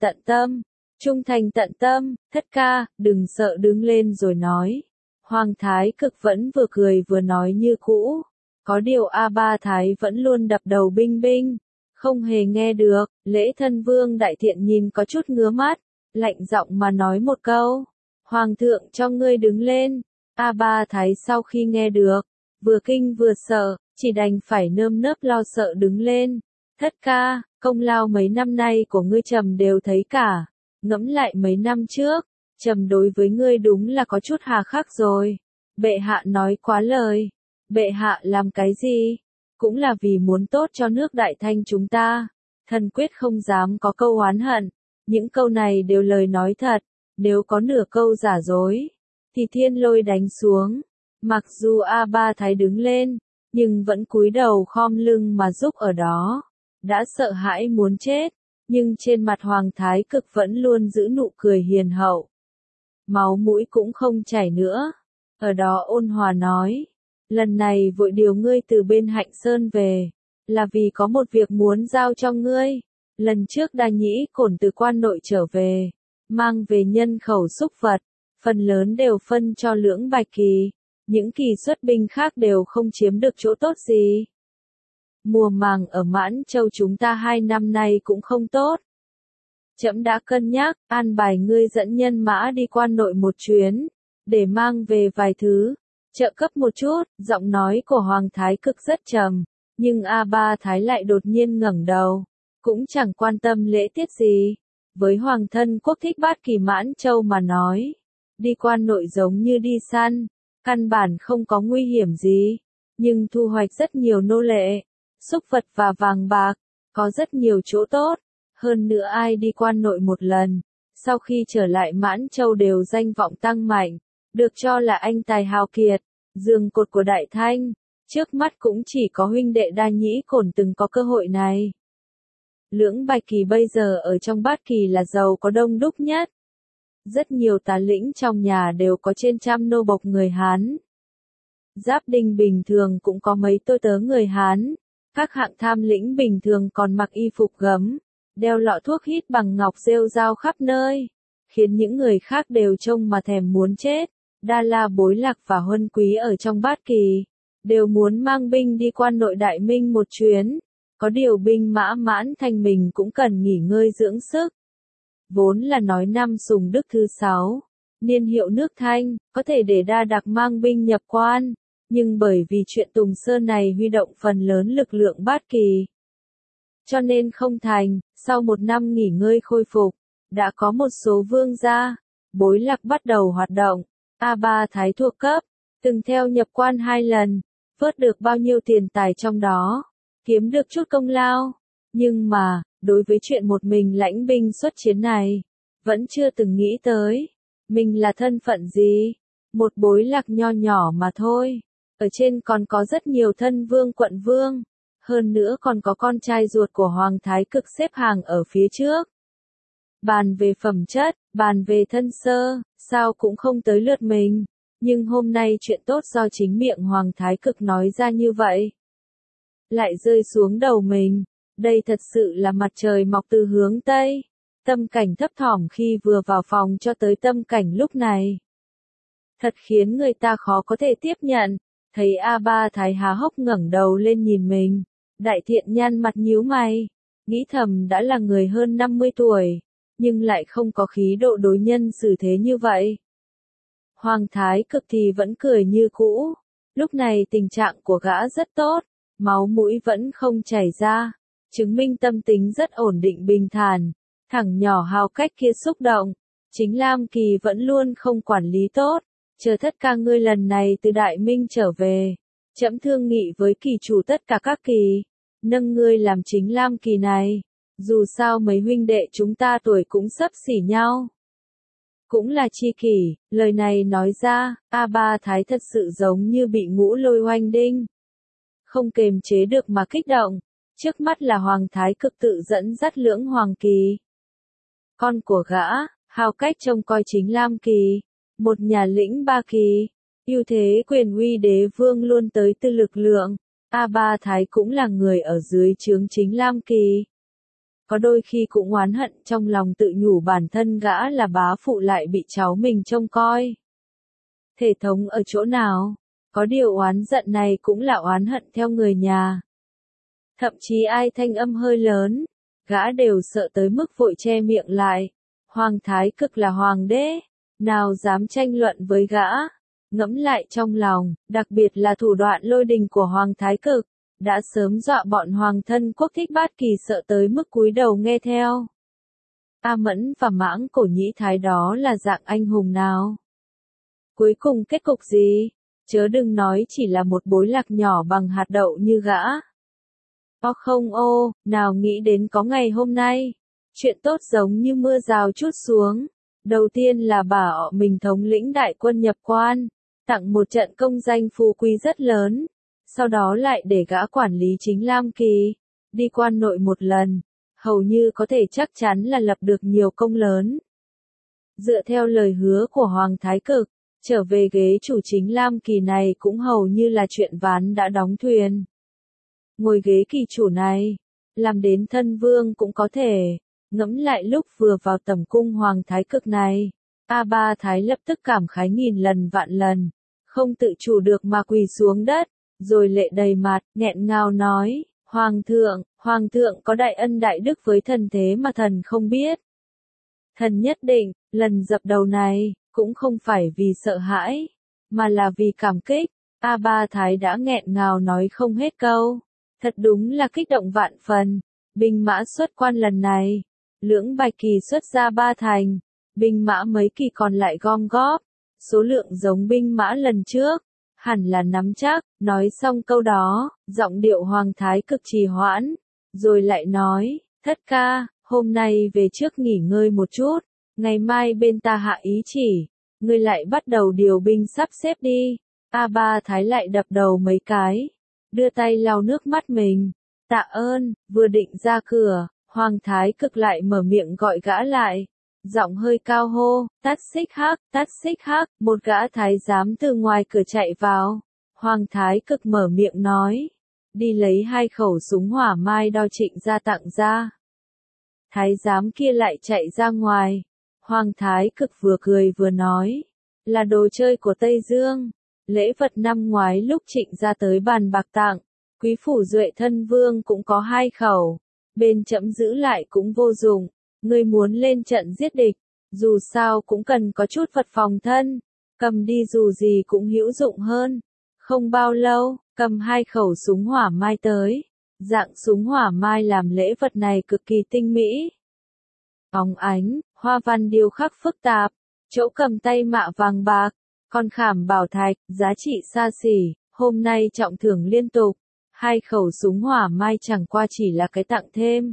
tận tâm, thất ca, đừng sợ, đứng lên rồi nói. Hoàng Thái Cực vẫn vừa cười vừa nói như cũ, có điều A Ba Thái vẫn luôn đập đầu binh binh, không hề nghe được. Lễ Thân Vương Đại Thiện nhìn có chút ngứa mắt, lạnh giọng mà nói một câu, Hoàng thượng cho ngươi đứng lên. A Ba Thái sau khi nghe được, vừa kinh vừa sợ, chỉ đành phải nơm nớp lo sợ đứng lên. Thất ca, công lao mấy năm nay của ngươi trẫm đều thấy cả, ngẫm lại mấy năm trước, trẫm đối với ngươi đúng là có chút hà khắc rồi. Bệ hạ nói quá lời, bệ hạ làm cái gì, cũng là vì muốn tốt cho nước Đại Thanh chúng ta, thần quyết không dám có câu oán hận, những câu này đều lời nói thật, nếu có nửa câu giả dối, thì thiên lôi đánh xuống. Mặc dù A Ba Thái đứng lên, nhưng vẫn cúi đầu khom lưng mà giúp ở đó, đã sợ hãi muốn chết, nhưng trên mặt Hoàng Thái Cực vẫn luôn giữ nụ cười hiền hậu. Máu mũi cũng không chảy nữa, ở đó ôn hòa nói, lần này vội điều ngươi từ bên Hạnh Sơn về, là vì có một việc muốn giao cho ngươi. Lần trước Đa Nhĩ Cổn từ quan nội trở về, mang về nhân khẩu xúc vật, phần lớn đều phân cho Lưỡng Bạch Kỳ, những kỳ xuất binh khác đều không chiếm được chỗ tốt gì. Mùa màng ở Mãn Châu chúng ta 2 năm nay cũng không tốt. Trẫm đã cân nhắc, an bài ngươi dẫn nhân mã đi quan nội một chuyến, để mang về vài thứ, trợ cấp một chút. Giọng nói của Hoàng Thái Cực rất trầm, nhưng A Ba Thái lại đột nhiên ngẩng đầu, cũng chẳng quan tâm lễ tiết gì. Với Hoàng thân quốc thích Bát Kỳ Mãn Châu mà nói, đi quan nội giống như đi săn, căn bản không có nguy hiểm gì, nhưng thu hoạch rất nhiều nô lệ, xúc vật và vàng bạc, có rất nhiều chỗ tốt. Hơn nữa ai đi quan nội một lần, sau khi trở lại Mãn Châu đều danh vọng tăng mạnh, được cho là anh tài hào kiệt, giường cột của Đại Thanh. Trước mắt cũng chỉ có huynh đệ Đa Nhĩ Cổn từng có cơ hội này. Lưỡng Bạch Kỳ bây giờ ở trong Bát Kỳ là giàu có đông đúc nhất. Rất nhiều tá lĩnh trong nhà đều có trên trăm nô bộc người Hán. Giáp Đinh bình thường cũng có mấy tôi tớ người Hán. Các hạng tham lĩnh bình thường còn mặc y phục gấm, đeo lọ thuốc hít bằng ngọc rêu rao khắp nơi, khiến những người khác đều trông mà thèm muốn chết. Đa La Bối Lạc và Huân Quý ở trong Bát Kỳ, đều muốn mang binh đi quan nội Đại Minh một chuyến. Có điều binh mã Mãn Thanh mình cũng cần nghỉ ngơi dưỡng sức. Vốn là nói năm Sùng Đức thứ 6, niên hiệu nước Thanh, có thể để Đa Đạc mang binh nhập quan, nhưng bởi vì chuyện Tùng Sơn này huy động phần lớn lực lượng Bát Kỳ, cho nên không thành. Sau một năm nghỉ ngơi khôi phục, đã có một số vương gia, Bối Lạc bắt đầu hoạt động. A Ba Thái thuộc cấp, từng theo nhập quan 2 lần, vớt được bao nhiêu tiền tài trong đó, kiếm được chút công lao. Nhưng mà, đối với chuyện một mình lãnh binh xuất chiến này, vẫn chưa từng nghĩ tới, mình là thân phận gì, một Bối Lạc nho nhỏ mà thôi. Ở trên còn có rất nhiều thân vương quận vương, hơn nữa còn có con trai ruột của Hoàng Thái Cực xếp hàng ở phía trước. bàn về phẩm chất, bàn về thân sơ, sao cũng không tới lượt mình. Nhưng hôm nay chuyện tốt do chính miệng Hoàng Thái Cực nói ra như vậy, lại rơi xuống đầu mình. Đây thật sự là mặt trời mọc từ hướng Tây. Tâm cảnh thấp thỏm khi vừa vào phòng cho tới tâm cảnh lúc này, thật khiến người ta khó có thể tiếp nhận. Thấy A Ba Thái há hốc ngẩng đầu lên nhìn mình, Đại Thiện nhăn mặt nhíu mày, nghĩ thầm đã là người hơn 50 tuổi, nhưng lại không có khí độ đối nhân xử thế như vậy. Hoàng Thái Cực thì vẫn cười như cũ, lúc này tình trạng của gã rất tốt, máu mũi vẫn không chảy ra, chứng minh tâm tính rất ổn định bình thản, thằng nhỏ hào cách kia xúc động, chính Lam Kỳ vẫn luôn không quản lý tốt, chờ Thất ca ngươi lần này từ Đại Minh trở về, trẫm thương nghị với kỳ chủ tất cả các kỳ, nâng ngươi làm chính Lam Kỳ này, dù sao mấy huynh đệ chúng ta tuổi cũng xấp xỉ nhau. Cũng là chi kỷ, lời này nói ra, A Ba Thái thật sự giống như bị ngũ lôi oanh đinh. Không kềm chế được mà kích động, trước mắt là Hoàng Thái Cực tự dẫn dắt Lưỡng Hoàng Kỳ. Con của gã, hào cách trông coi chính Lam Kỳ, một nhà lĩnh ba kỳ, ưu thế quyền uy đế vương luôn tới từ lực lượng, A Ba Thái cũng là người ở dưới trướng chính Lam Kỳ. Có đôi khi cũng oán hận trong lòng tự nhủ bản thân gã là bá phụ lại bị cháu mình trông coi. Thể thống ở chỗ nào? Có điều oán giận này cũng là oán hận theo người nhà. Thậm chí ai thanh âm hơi lớn, gã đều sợ tới mức vội che miệng lại. Hoàng Thái Cực là hoàng đế, nào dám tranh luận với gã. Ngẫm lại trong lòng, đặc biệt là thủ đoạn lôi đình của Hoàng Thái Cực, đã sớm dọa bọn hoàng thân quốc thích bát kỳ sợ tới mức cúi đầu nghe theo. A Mẫn và Mãng Cổ Nhĩ Thái đó là dạng anh hùng nào? Cuối cùng kết cục gì? Chớ đừng nói chỉ là một bối lạc nhỏ bằng hạt đậu như gã. O không ô, nào nghĩ đến có ngày hôm nay. Chuyện tốt giống như mưa rào trút xuống. Đầu tiên là bà ọ mình thống lĩnh đại quân nhập quan, tặng một trận công danh phú quý rất lớn. Sau đó lại để gã quản lý chính Lam Kỳ, đi quan nội một lần, hầu như có thể chắc chắn là lập được nhiều công lớn. Dựa theo lời hứa của Hoàng Thái Cực, trở về ghế chủ chính Lam Kỳ này cũng hầu như là chuyện ván đã đóng thuyền. Ngồi ghế kỳ chủ này, làm đến thân vương cũng có thể. Ngẫm lại lúc vừa vào tẩm cung Hoàng Thái Cực này, A Ba Thái lập tức cảm khái nghìn lần vạn lần, không tự chủ được mà quỳ xuống đất, rồi lệ đầy mặt, nghẹn ngào nói, Hoàng thượng có đại ân đại đức với thần thế mà thần không biết. Thần nhất định, lần dập đầu này, cũng không phải vì sợ hãi, mà là vì cảm kích. A Ba Thái đã nghẹn ngào nói không hết câu, thật đúng là kích động vạn phần. Binh mã xuất quan lần này, Lưỡng Bạch Kỳ xuất ra 3 thành, binh mã mấy kỳ còn lại gom góp, số lượng giống binh mã lần trước, hẳn là nắm chắc. Nói xong câu đó, giọng điệu Hoàng Thái Cực trì hoãn, rồi lại nói, Thất ca, hôm nay về trước nghỉ ngơi một chút, ngày mai bên ta hạ ý chỉ, ngươi lại bắt đầu điều binh sắp xếp đi. A Ba Thái lại đập đầu mấy cái, đưa tay lau nước mắt mình, tạ ơn. Vừa định ra cửa, Hoàng Thái Cực lại mở miệng gọi gã lại, giọng hơi cao hô, tát xích hắc, một gã thái giám từ ngoài cửa chạy vào. Hoàng Thái Cực mở miệng nói, đi lấy 2 khẩu súng hỏa mai đo Trịnh gia tặng ra. Thái giám kia lại chạy ra ngoài. Hoàng Thái Cực vừa cười vừa nói, là đồ chơi của Tây Dương, lễ vật năm ngoái lúc Trịnh gia tới bàn bạc tặng, quý phủ Duệ thân vương cũng có 2 khẩu, bên trẫm giữ lại cũng vô dụng, ngươi muốn lên trận giết địch, dù sao cũng cần có chút vật phòng thân, cầm đi dù gì cũng hữu dụng hơn. Không bao lâu, cầm 2 khẩu súng hỏa mai tới, dạng súng hỏa mai làm lễ vật này cực kỳ tinh mỹ. Óng ánh, hoa văn điêu khắc phức tạp, chỗ cầm tay mạ vàng bạc, con khảm bảo thạch, giá trị xa xỉ, hôm nay trọng thưởng liên tục. 2 khẩu súng hỏa mai chẳng qua chỉ là cái tặng thêm.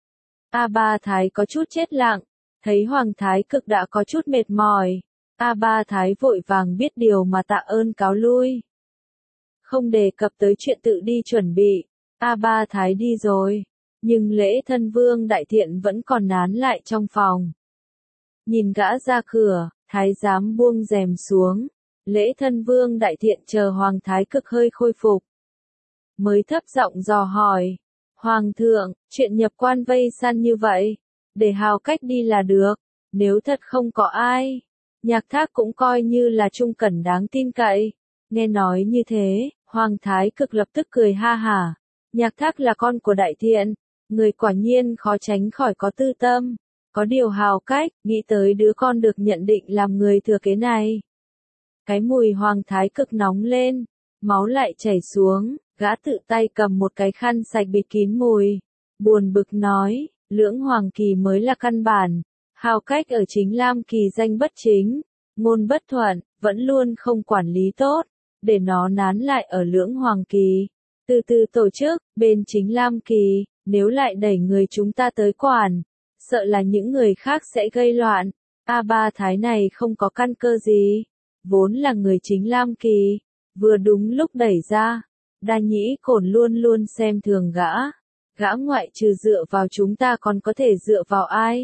A Ba Thái có chút chết lặng, thấy Hoàng Thái Cực đã có chút mệt mỏi. A Ba Thái vội vàng biết điều mà tạ ơn cáo lui. Không đề cập tới chuyện tự đi chuẩn bị, A Ba Thái đi rồi. Nhưng Lễ Thân Vương Đại Thiện vẫn còn nán lại trong phòng. Nhìn gã ra cửa, thái giám buông rèm xuống. Lễ Thân Vương Đại Thiện chờ Hoàng Thái Cực hơi khôi phục, mới thấp giọng dò hỏi. Hoàng thượng, chuyện nhập quan vây săn như vậy, để Hào Cách đi là được. Nếu thật không có ai, Nhạc Thác cũng coi như là trung cẩn đáng tin cậy. Nghe nói như thế, Hoàng Thái Cực lập tức cười ha hả. Nhạc Thác là con của Đại Thiện, người quả nhiên khó tránh khỏi có tư tâm. Có điều Hào Cách, nghĩ tới đứa con được nhận định làm người thừa kế này. Cái mùi Hoàng Thái Cực nóng lên, máu lại chảy xuống, gã tự tay cầm một cái khăn sạch bịt kín mùi. Buồn bực nói, Lưỡng Hoàng Kỳ mới là căn bản. Hào Cách ở Chính Lam Kỳ danh bất chính, ngôn bất thuận, vẫn luôn không quản lý tốt, để nó nán lại ở Lưỡng Hoàng Kỳ. Từ từ tổ chức, bên Chính Lam Kỳ, nếu lại đẩy người chúng ta tới quản, sợ là những người khác sẽ gây loạn. A Ba Thái này không có căn cơ gì, vốn là người Chính Lam Kỳ, vừa đúng lúc đẩy ra. Đa Nhĩ Cổn luôn luôn xem thường gã. Gã ngoại trừ dựa vào chúng ta còn có thể dựa vào ai?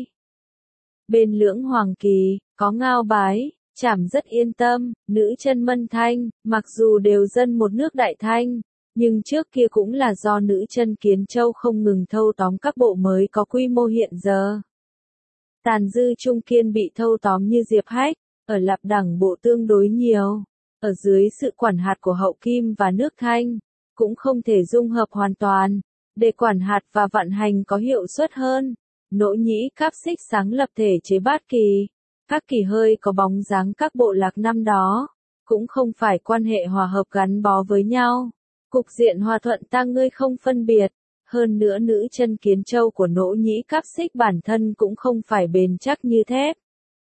Bên Lưỡng Hoàng Kỳ, có Ngao Bái, Trảm rất yên tâm, nữ chân Mân Thanh, mặc dù đều dân một nước Đại Thanh, nhưng trước kia cũng là do nữ chân Kiến Châu không ngừng thâu tóm các bộ mới có quy mô hiện giờ. Tàn dư Trung Kiên bị thâu tóm như Diệp Hách, ở Lạp Đẳng bộ tương đối nhiều, ở dưới sự quản hạt của Hậu Kim và nước Thanh, cũng không thể dung hợp hoàn toàn, để quản hạt và vận hành có hiệu suất hơn. Nỗ Nhĩ Cáp Xích sáng lập thể chế Bát Kỳ. Các kỳ hơi có bóng dáng các bộ lạc năm đó, cũng không phải quan hệ hòa hợp gắn bó với nhau. Cục diện hòa thuận ta ngươi không phân biệt. Hơn nữa nữ chân Kiến Châu của Nỗ Nhĩ Cáp Xích bản thân cũng không phải bền chắc như thép.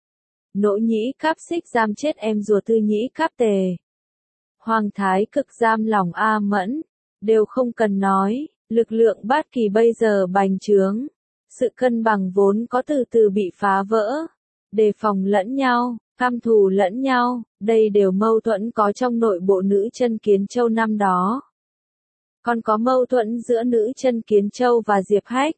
Nỗ Nhĩ Cáp Xích giam chết em rùa Tư Nhĩ Cáp Tề. Hoàng Thái Cực giam lòng A Mẫn, đều không cần nói, lực lượng Bát Kỳ bây giờ bành trướng. Sự cân bằng vốn có từ từ bị phá vỡ, đề phòng lẫn nhau, căm thù lẫn nhau, đây đều mâu thuẫn có trong nội bộ nữ chân Kiến Châu năm đó. Còn có mâu thuẫn giữa nữ chân Kiến Châu và Diệp Hách.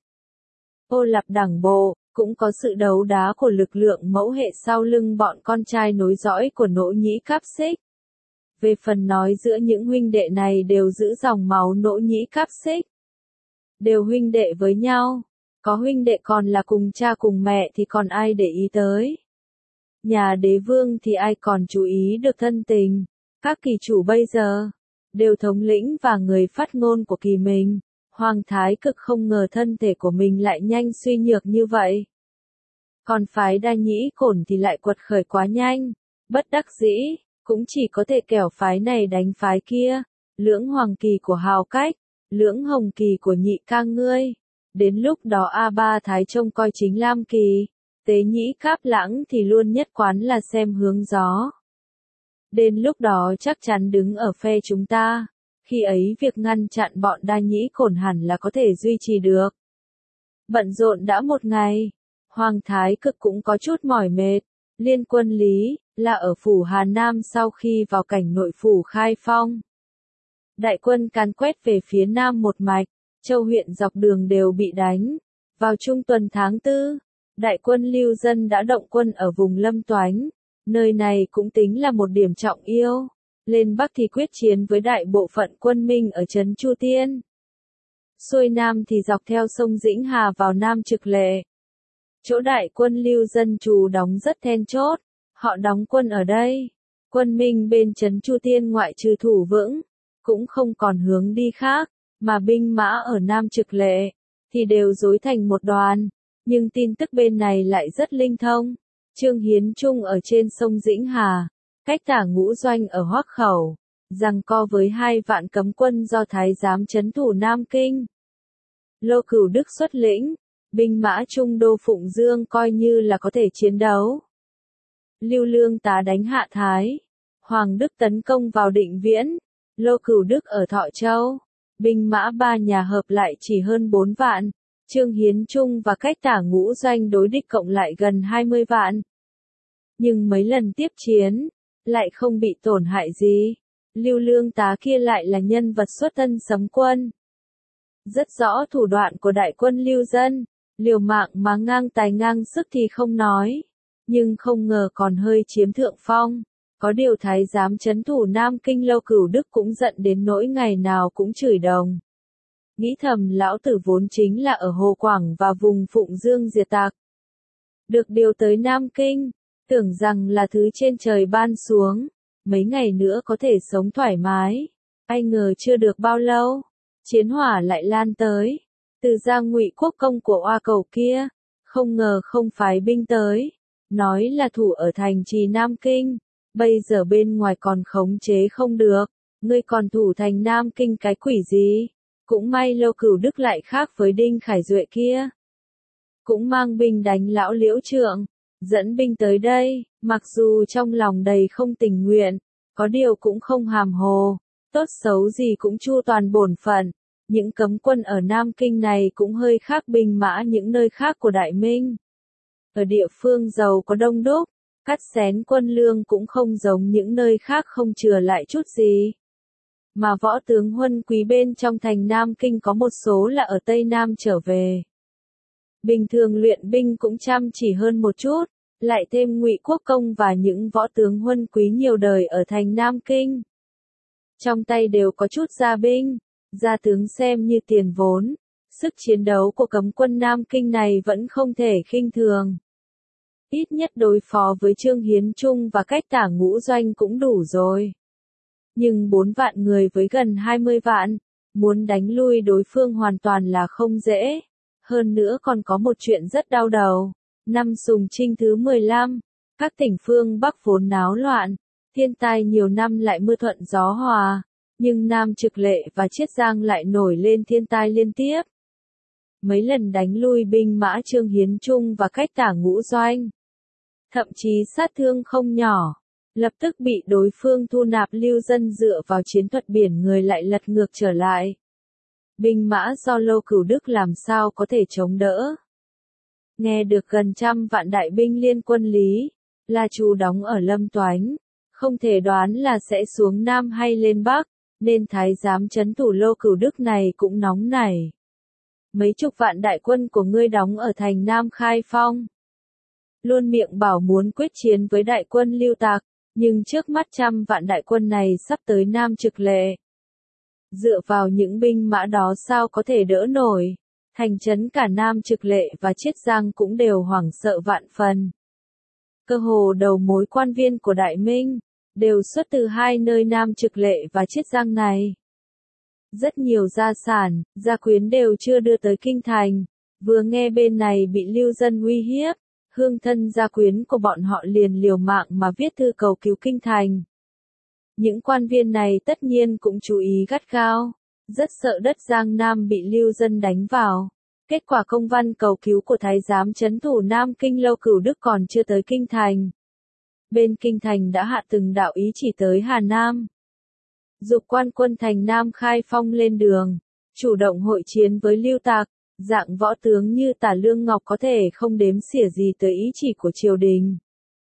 Ô Lạp Đẳng bộ, cũng có sự đấu đá của lực lượng mẫu hệ sau lưng bọn con trai nối dõi của Nỗ Nhĩ Cáp Xích. Về phần nói giữa những huynh đệ này đều giữ dòng máu Nỗ Nhĩ Cáp Xích. Đều huynh đệ với nhau. Có huynh đệ còn là cùng cha cùng mẹ thì còn ai để ý tới. Nhà đế vương thì ai còn chú ý được thân tình. Các kỳ chủ bây giờ, đều thống lĩnh và người phát ngôn của kỳ mình. Hoàng Thái Cực không ngờ thân thể của mình lại nhanh suy nhược như vậy. Còn phái Đa Nhĩ Cổn thì lại quật khởi quá nhanh. Bất đắc dĩ, cũng chỉ có thể kẻo phái này đánh phái kia. Lưỡng Hoàng Kỳ của Hào Cách, Lưỡng Hồng Kỳ của Nhị Ca ngươi. Đến lúc đó A Ba Thái trông coi Chính Lam Kỳ, Tế Nhĩ Cáp Lãng thì luôn nhất quán là xem hướng gió. Đến lúc đó chắc chắn đứng ở phe chúng ta, khi ấy việc ngăn chặn bọn Đa Nhĩ Cổn hẳn là có thể duy trì được. Bận rộn đã một ngày, Hoàng Thái Cực cũng có chút mỏi mệt. Liên quân Lý, là ở phủ Hà Nam sau khi vào cảnh nội phủ Khai Phong. Đại quân càn quét về phía Nam một mạch. Châu huyện dọc đường đều bị đánh. Vào trung tuần tháng 4, đại quân Lưu Dân đã động quân ở vùng Lâm Toánh. Nơi này cũng tính là một điểm trọng yếu. Lên Bắc thì quyết chiến với đại bộ phận quân Minh ở trấn Chu Tiên. Xuôi Nam thì dọc theo sông Dĩnh Hà vào Nam Trực Lệ. Chỗ đại quân Lưu Dân trú đóng rất then chốt. Họ đóng quân ở đây. Quân Minh bên trấn Chu Tiên ngoại trừ thủ vững, cũng không còn hướng đi khác. Mà binh mã ở Nam Trực Lệ, thì đều rối thành một đoàn, nhưng tin tức bên này lại rất linh thông. Trương Hiến Trung ở trên sông Dĩnh Hà, cách Tả Ngũ Doanh ở Hoắc Khẩu, giằng co với 2 vạn cấm quân do Thái giám trấn thủ Nam Kinh. Lô Cửu Đức xuất lĩnh, binh mã Trung Đô Phụng Dương coi như là có thể chiến đấu. Lưu Lương Tá đánh Hạ Thái, Hoàng Đức tấn công vào Định Viễn, Lô Cửu Đức ở Thọ Châu. Binh mã 3 nhà hợp lại chỉ hơn 4 vạn, Trương Hiến Trung và cách Tả Ngũ Doanh đối địch cộng lại gần 20 vạn. Nhưng mấy lần tiếp chiến, lại không bị tổn hại gì. Lưu Lương Tá kia lại là nhân vật xuất thân sấm quân. Rất rõ thủ đoạn của đại quân Lưu Dân, liều mạng mà ngang tài ngang sức thì không nói, nhưng không ngờ còn hơi chiếm thượng phong. Có điều thái giám trấn thủ Nam Kinh Lâu Cửu Đức cũng giận đến nỗi ngày nào cũng chửi đồng. Nghĩ thầm lão tử vốn chính là ở Hồ Quảng và vùng Phụng Dương diệt tặc. Được điều tới Nam Kinh, tưởng rằng là thứ trên trời ban xuống, mấy ngày nữa có thể sống thoải mái. Ai ngờ chưa được bao lâu, chiến hỏa lại lan tới. Từ Giang Ngụy quốc công của Oa Cầu kia, không ngờ không phái binh tới, nói là thủ ở thành trì Nam Kinh, bây giờ bên ngoài còn khống chế không được, ngươi còn thủ thành Nam Kinh cái quỷ gì? Cũng may Lâu Cửu Đức lại khác với Đinh Khải Duệ kia. Cũng mang binh đánh lão Liễu Trượng, dẫn binh tới đây, mặc dù trong lòng đầy không tình nguyện, có điều cũng không hàm hồ, tốt xấu gì cũng chu toàn bổn phận. Những cấm quân ở Nam Kinh này cũng hơi khác binh mã những nơi khác của Đại Minh. Ở địa phương giàu có đông đúc, cắt xén quân lương cũng không giống những nơi khác không chừa lại chút gì. Mà võ tướng huân quý bên trong thành Nam Kinh có một số là ở Tây Nam trở về. Bình thường luyện binh cũng chăm chỉ hơn một chút, lại thêm Ngụy Quốc công và những võ tướng huân quý nhiều đời ở thành Nam Kinh. Trong tay đều có chút gia binh, gia tướng xem như tiền vốn, sức chiến đấu của cấm quân Nam Kinh này vẫn không thể khinh thường. Ít nhất đối phó với Trương Hiến Trung và Cách Tả Ngũ Doanh cũng đủ rồi. Nhưng 4 vạn người với gần 20 vạn, muốn đánh lui đối phương hoàn toàn là không dễ. Hơn nữa còn có một chuyện rất đau đầu. Năm Sùng Trinh thứ 15, các tỉnh phương Bắc vốn náo loạn, thiên tai nhiều năm lại mưa thuận gió hòa, nhưng Nam Trực Lệ và Chiết Giang lại nổi lên thiên tai liên tiếp. Mấy lần đánh lui binh mã Trương Hiến Trung và Cách Tả Ngũ Doanh, thậm chí sát thương không nhỏ, lập tức bị đối phương thu nạp Lưu Dân dựa vào chiến thuật biển người lại lật ngược trở lại. Binh mã do Lâu Cửu Đức làm sao có thể chống đỡ. Nghe được gần 100 vạn đại binh liên quân Lý, La Chu đóng ở Lâm Toánh, không thể đoán là sẽ xuống Nam hay lên Bắc, nên thái giám trấn thủ Lâu Cửu Đức này cũng nóng nảy. Mấy chục vạn đại quân của ngươi đóng ở thành Nam Khai Phong. Luôn miệng bảo muốn quyết chiến với đại quân Lưu Tạc, nhưng trước mắt 100 vạn đại quân này sắp tới Nam Trực Lệ. Dựa vào những binh mã đó sao có thể đỡ nổi, thành trấn cả Nam Trực Lệ và Chiết Giang cũng đều hoảng sợ vạn phần. Cơ hồ đầu mối quan viên của Đại Minh, đều xuất từ hai nơi Nam Trực Lệ và Chiết Giang này. Rất nhiều gia sản, gia quyến đều chưa đưa tới kinh thành, vừa nghe bên này bị Lưu Dân uy hiếp, hương thân gia quyến của bọn họ liền liều mạng mà viết thư cầu cứu kinh thành. Những quan viên này tất nhiên cũng chú ý gắt gao, rất sợ đất Giang Nam bị Lưu Dân đánh vào. Kết quả công văn cầu cứu của thái giám trấn thủ Nam Kinh Lâu Cửu Đức còn chưa tới kinh thành. Bên kinh thành đã hạ từng đạo ý chỉ tới Hà Nam. Giục quan quân thành Nam Khai Phong lên đường, chủ động hội chiến với Lưu Tạc, dạng võ tướng như Tả Lương Ngọc có thể không đếm xỉa gì tới ý chỉ của triều đình.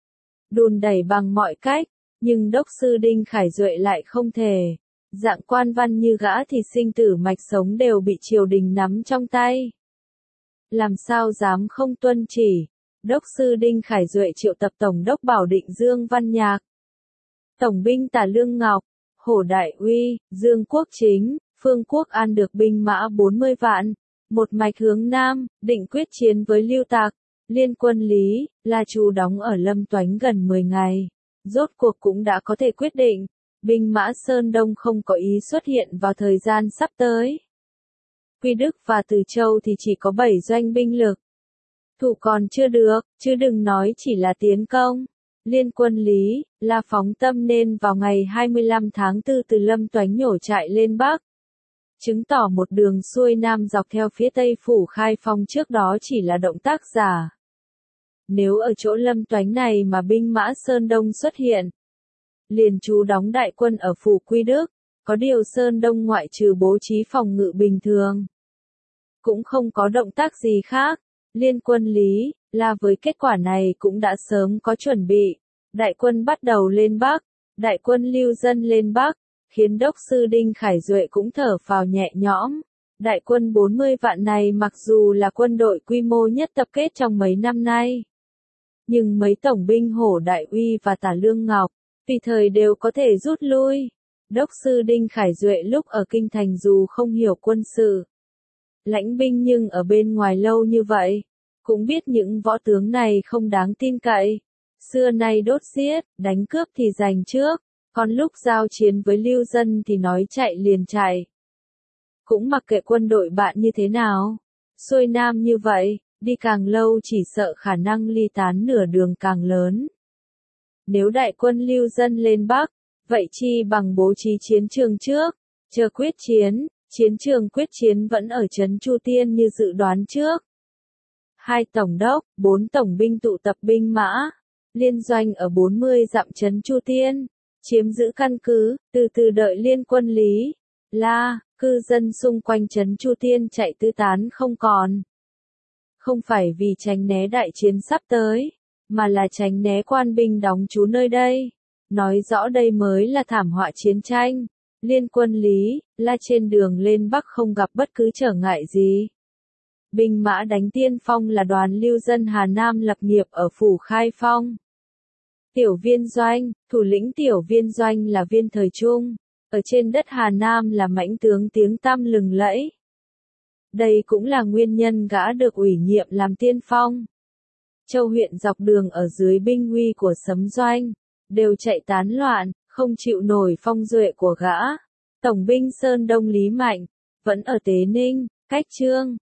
Đùn đẩy bằng mọi cách, nhưng đốc sư Đinh Khải Duệ lại không thể. Dạng quan văn như gã thì sinh tử mạch sống đều bị triều đình nắm trong tay. Làm sao dám không tuân chỉ, đốc sư Đinh Khải Duệ triệu tập tổng đốc Bảo Định Dương Văn Nhạc, tổng binh Tả Lương Ngọc, Hổ Đại Uy, Dương Quốc Chính, Phương Quốc An được binh mã 40 vạn, một mạch hướng Nam, định quyết chiến với Lưu Tạc. Liên quân Lý, La Chu đóng ở Lâm Toánh gần 10 ngày, rốt cuộc cũng đã có thể quyết định, binh mã Sơn Đông không có ý xuất hiện vào thời gian sắp tới. Quy Đức và Từ Châu thì chỉ có 7 doanh binh lực. Thủ còn chưa được, chứ đừng nói chỉ là tiến công. Liên quân Lý, La phóng tâm nên vào ngày 25 tháng 4 từ Lâm Toánh nhổ trại lên Bắc. Chứng tỏ một đường xuôi Nam dọc theo phía Tây phủ Khai Phong trước đó chỉ là động tác giả. Nếu ở chỗ Lâm Toánh này mà binh mã Sơn Đông xuất hiện, liền trú đóng đại quân ở phủ Quy Đức, có điều Sơn Đông ngoại trừ bố trí phòng ngự bình thường, cũng không có động tác gì khác. Liên quân Lý, La với kết quả này cũng đã sớm có chuẩn bị, đại quân bắt đầu lên Bắc, đại quân Lưu Dân lên Bắc, khiến đốc sư Đinh Khải Duệ cũng thở phào nhẹ nhõm, Đại quân 40 vạn này mặc dù là quân đội quy mô nhất tập kết trong mấy năm nay, nhưng mấy tổng binh Hổ Đại Uy và Tả Lương Ngọc, tùy thời đều có thể rút lui. Đốc sư Đinh Khải Duệ lúc ở kinh thành dù không hiểu quân sự, lãnh binh nhưng ở bên ngoài lâu như vậy, cũng biết những võ tướng này không đáng tin cậy. Xưa nay đốt giết, đánh cướp thì giành trước, còn lúc giao chiến với lưu dân thì nói chạy liền chạy. Cũng mặc kệ quân đội bạn như thế nào, xuôi nam như vậy, đi càng lâu chỉ sợ khả năng ly tán nửa đường càng lớn. Nếu đại quân lưu dân lên Bắc, vậy chi bằng bố trí chiến trường trước, chờ quyết chiến, chiến trường quyết chiến vẫn ở trấn Chu Tiên như dự đoán trước. 2 tổng đốc, 4 tổng binh tụ tập binh mã, liên doanh ở 40 dặm trấn Chu Tiên, chiếm giữ căn cứ, từ từ đợi liên quân Lý, La, cư dân xung quanh trấn Chu Tiên chạy tứ tán không còn. Không phải vì tránh né đại chiến sắp tới, mà là tránh né quan binh đóng trú nơi đây. Nói rõ đây mới là thảm họa chiến tranh. Liên quân Lý, La trên đường lên Bắc không gặp bất cứ trở ngại gì. Binh mã đánh tiên phong là đoàn lưu dân Hà Nam lập nghiệp ở phủ Khai Phong. Tiểu Viên Doanh, thủ lĩnh Tiểu Viên Doanh là Viên Thời Trung, ở trên đất Hà Nam là mãnh tướng tiếng tăm lừng lẫy. Đây cũng là nguyên nhân gã được ủy nhiệm làm tiên phong. Châu huyện dọc đường ở dưới binh uy của Sấm Doanh, đều chạy tán loạn, không chịu nổi phong duệ của gã. Tổng binh Sơn Đông Lý Mạnh, vẫn ở Tế Ninh, cách Chương,